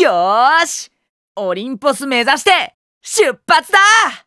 よーし、オリンポス目指して出発だ。